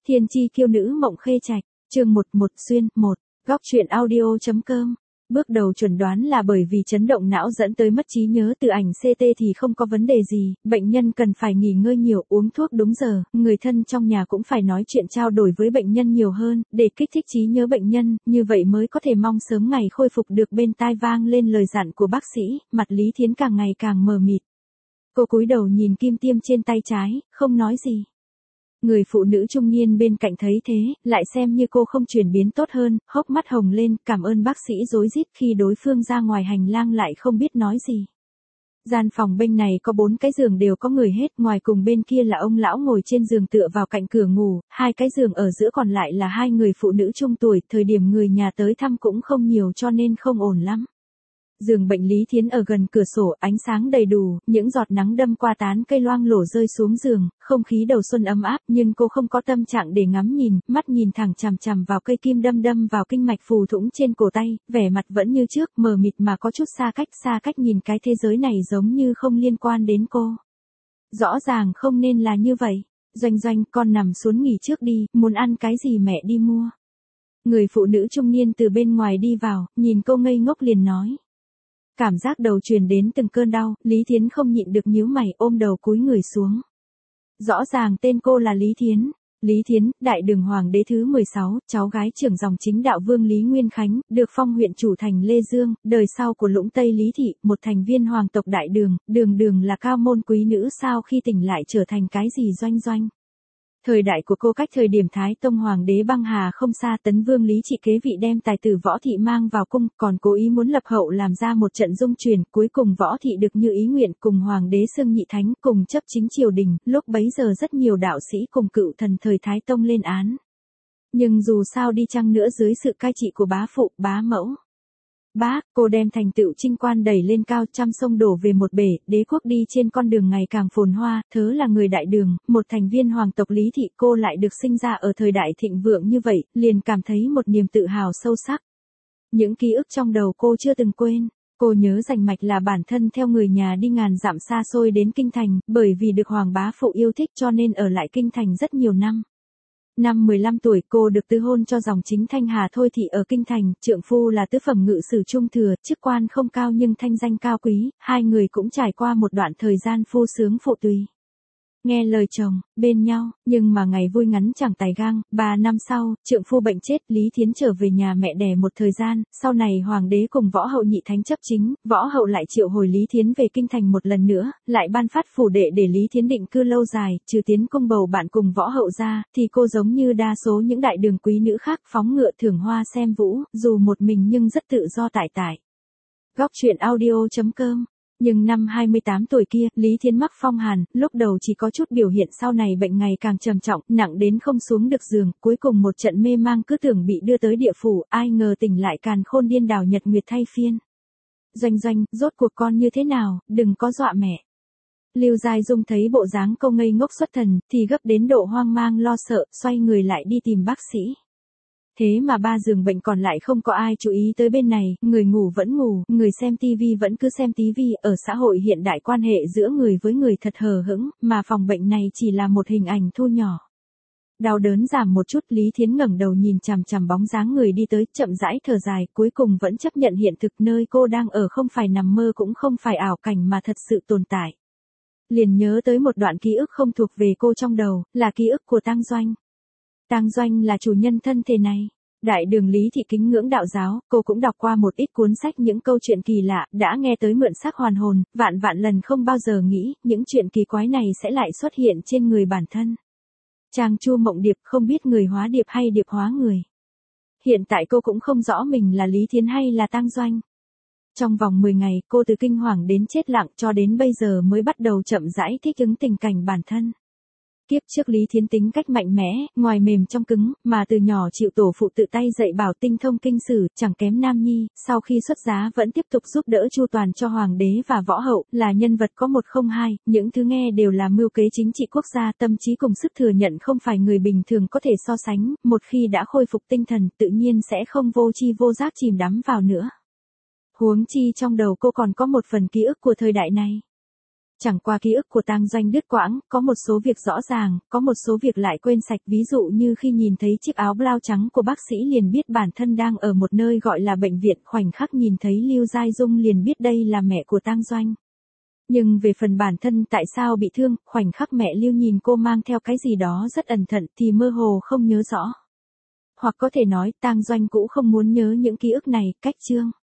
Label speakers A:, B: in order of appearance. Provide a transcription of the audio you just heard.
A: Thiên chi kiêu nữ mộng khê trạch, chương 11 xuyên, 1, góc truyện audio.com. Bước đầu chuẩn đoán là bởi vì chấn động não dẫn tới mất trí nhớ từ ảnh CT thì không có vấn đề gì, bệnh nhân cần phải nghỉ ngơi nhiều, uống thuốc đúng giờ, người thân trong nhà cũng phải nói chuyện trao đổi với bệnh nhân nhiều hơn, để kích thích trí nhớ bệnh nhân, như vậy mới có thể mong sớm ngày khôi phục được. Bên tai vang lên lời dặn của bác sĩ, mặt Lý Thiến càng ngày càng mờ mịt. Cô cúi đầu nhìn kim tiêm trên tay trái, không nói gì. Người phụ nữ trung niên bên cạnh thấy thế, lại xem như cô không chuyển biến tốt hơn, hốc mắt hồng lên, cảm ơn bác sĩ rối rít khi đối phương ra ngoài hành lang lại không biết nói gì. Gian phòng bên này có 4 cái giường đều có người hết, ngoài cùng bên kia là ông lão ngồi trên giường tựa vào cạnh cửa ngủ, 2 cái giường ở giữa còn lại là 2 người phụ nữ trung tuổi, thời điểm người nhà tới thăm cũng không nhiều cho nên không ổn lắm. Giường bệnh Lý Thiến ở gần cửa sổ, ánh sáng đầy đủ, những giọt nắng đâm qua tán cây loang lổ rơi xuống giường, không khí đầu xuân ấm áp, nhưng cô không có tâm trạng để ngắm nhìn, mắt nhìn thẳng chằm chằm vào cây kim đâm vào kinh mạch phù thủng trên cổ tay, vẻ mặt vẫn như trước, mờ mịt mà có chút xa cách nhìn cái thế giới này giống như không liên quan đến cô. Rõ ràng không nên là như vậy. Doanh, con nằm xuống nghỉ trước đi, muốn ăn cái gì mẹ đi mua. Người phụ nữ trung niên từ bên ngoài đi vào, nhìn cô ngây ngốc liền nói. Cảm giác đầu truyền đến từng cơn đau, Lý Thiến không nhịn được nhíu mày, ôm đầu cúi người xuống. Rõ ràng tên cô là Lý Thiến. Lý Thiến, Đại Đường Hoàng đế thứ 16, cháu gái trưởng dòng chính đạo vương Lý Nguyên Khánh, được phong huyện chủ thành Lê Dương, đời sau của Lũng Tây Lý Thị, một thành viên hoàng tộc Đại Đường, đường là cao môn quý nữ, sao khi tỉnh lại trở thành cái gì Doanh. Thời đại của cô cách thời điểm Thái Tông Hoàng đế băng hà không xa, Tấn Vương Lý Trị kế vị đem tài tử Võ Thị mang vào cung, còn cố ý muốn lập hậu làm ra một trận dung truyền, cuối cùng Võ Thị được như ý nguyện cùng Hoàng đế xưng nhị thánh cùng chấp chính triều đình, lúc bấy giờ rất nhiều đạo sĩ cùng cựu thần thời Thái Tông lên án. Nhưng dù sao đi chăng nữa dưới sự cai trị của bá phụ, bá mẫu. Bác, cô đem thành tựu Trinh Quan đẩy lên cao, trăm sông đổ về một bể, đế quốc đi trên con đường ngày càng phồn hoa, thớ là người Đại Đường, một thành viên hoàng tộc Lý Thị, cô lại được sinh ra ở thời đại thịnh vượng như vậy, liền cảm thấy một niềm tự hào sâu sắc. Những ký ức trong đầu cô chưa từng quên. Cô nhớ rành mạch là bản thân theo người nhà đi ngàn dặm xa xôi đến Kinh Thành, bởi vì được hoàng bá phụ yêu thích cho nên ở lại Kinh Thành rất nhiều năm. Năm 15 tuổi cô được tứ hôn cho dòng chính Thanh Hà Thôi Thị ở Kinh Thành, trượng phu là tứ phẩm ngự sử trung thừa, chức quan không cao nhưng thanh danh cao quý, hai người cũng trải qua một đoạn thời gian phu sướng phụ tùy. Nghe lời chồng, bên nhau, nhưng mà ngày vui ngắn chẳng tài gang, 3 năm sau, trượng phu bệnh chết, Lý Thiến trở về nhà mẹ đẻ một thời gian, sau này hoàng đế cùng võ hậu nhị thánh chấp chính, võ hậu lại triệu hồi Lý Thiến về Kinh Thành một lần nữa, lại ban phát phủ đệ để Lý Thiến định cư lâu dài, trừ tiến cung bầu bạn cùng võ hậu ra, thì cô giống như đa số những đại đường quý nữ khác phóng ngựa thưởng hoa xem vũ, dù một mình nhưng rất tự do tải. Góc truyện audio.com. Nhưng năm 28 tuổi kia, Lý Thiến mắc phong hàn, lúc đầu chỉ có chút biểu hiện, sau này bệnh ngày càng trầm trọng, nặng đến không xuống được giường, cuối cùng một trận mê mang cứ tưởng bị đưa tới địa phủ, ai ngờ tỉnh lại càn khôn điên đảo nhật nguyệt thay phiên. Doanh, rốt cuộc con như thế nào, đừng có dọa mẹ. Lưu Giai Dung thấy bộ dáng cô ngây ngốc xuất thần, thì gấp đến độ hoang mang lo sợ, xoay người lại đi tìm bác sĩ. Thế mà 3 giường bệnh còn lại không có ai chú ý tới bên này, người ngủ vẫn ngủ, người xem tivi vẫn cứ xem tivi, ở xã hội hiện đại quan hệ giữa người với người thật hờ hững, mà phòng bệnh này chỉ là một hình ảnh thu nhỏ. Đau đớn giảm một chút, Lý Thiến ngẩng đầu nhìn chằm bóng dáng người đi tới, chậm rãi thở dài, cuối cùng vẫn chấp nhận hiện thực nơi cô đang ở không phải nằm mơ cũng không phải ảo cảnh mà thật sự tồn tại. Liền nhớ tới một đoạn ký ức không thuộc về cô trong đầu, là ký ức của Tang Doanh. Tang Doanh là chủ nhân thân thể này. Đại đường Lý Thị kính ngưỡng đạo giáo, cô cũng đọc qua một ít cuốn sách những câu chuyện kỳ lạ, đã nghe tới mượn xác hoàn hồn, vạn lần không bao giờ nghĩ, những chuyện kỳ quái này sẽ lại xuất hiện trên người bản thân. Trang Chu Mộng Điệp không biết người hóa điệp hay điệp hóa người. Hiện tại cô cũng không rõ mình là Lý Thiến hay là Tang Doanh. Trong vòng 10 ngày, cô từ kinh hoàng đến chết lặng cho đến bây giờ mới bắt đầu chậm rãi thích ứng tình cảnh bản thân. Kiếp trước Lý Thiến tính cách mạnh mẽ, ngoài mềm trong cứng, mà từ nhỏ chịu tổ phụ tự tay dạy bảo tinh thông kinh sử, chẳng kém Nam Nhi, sau khi xuất giá vẫn tiếp tục giúp đỡ chu toàn cho hoàng đế và võ hậu, là nhân vật có một không hai, những thứ nghe đều là mưu kế chính trị quốc gia, tâm trí cùng sức thừa nhận không phải người bình thường có thể so sánh, một khi đã khôi phục tinh thần, tự nhiên sẽ không vô tri vô giác chìm đắm vào nữa. Huống chi trong đầu cô còn có một phần ký ức của thời đại này. Chẳng qua ký ức của Tang Doanh đứt quãng, có một số việc rõ ràng, có một số việc lại quên sạch, ví dụ như khi nhìn thấy chiếc áo blau trắng của bác sĩ liền biết bản thân đang ở một nơi gọi là bệnh viện, khoảnh khắc nhìn thấy Lưu Giai Dung liền biết đây là mẹ của Tang Doanh. Nhưng về phần bản thân tại sao bị thương, khoảnh khắc mẹ Lưu nhìn cô mang theo cái gì đó rất ẩn thận thì mơ hồ không nhớ rõ. Hoặc có thể nói Tang Doanh cũng không muốn nhớ những ký ức này, cách chương.